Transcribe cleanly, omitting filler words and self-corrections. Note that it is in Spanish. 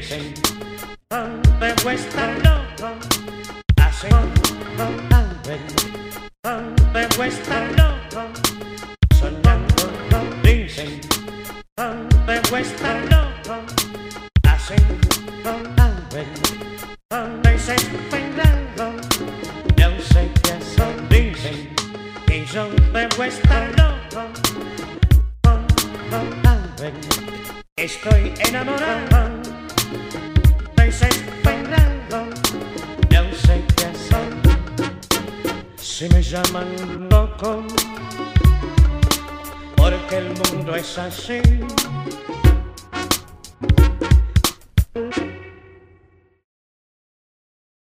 dicen, debo estar loco, así, debo estar loco, soñando, dicen, debo estar loco, así, desesperado, yo sé que eso dicen, y yo debo estar loco, estoy enamorado, desesperado, yo sé que soy. Si me llaman loco, porque el mundo es así,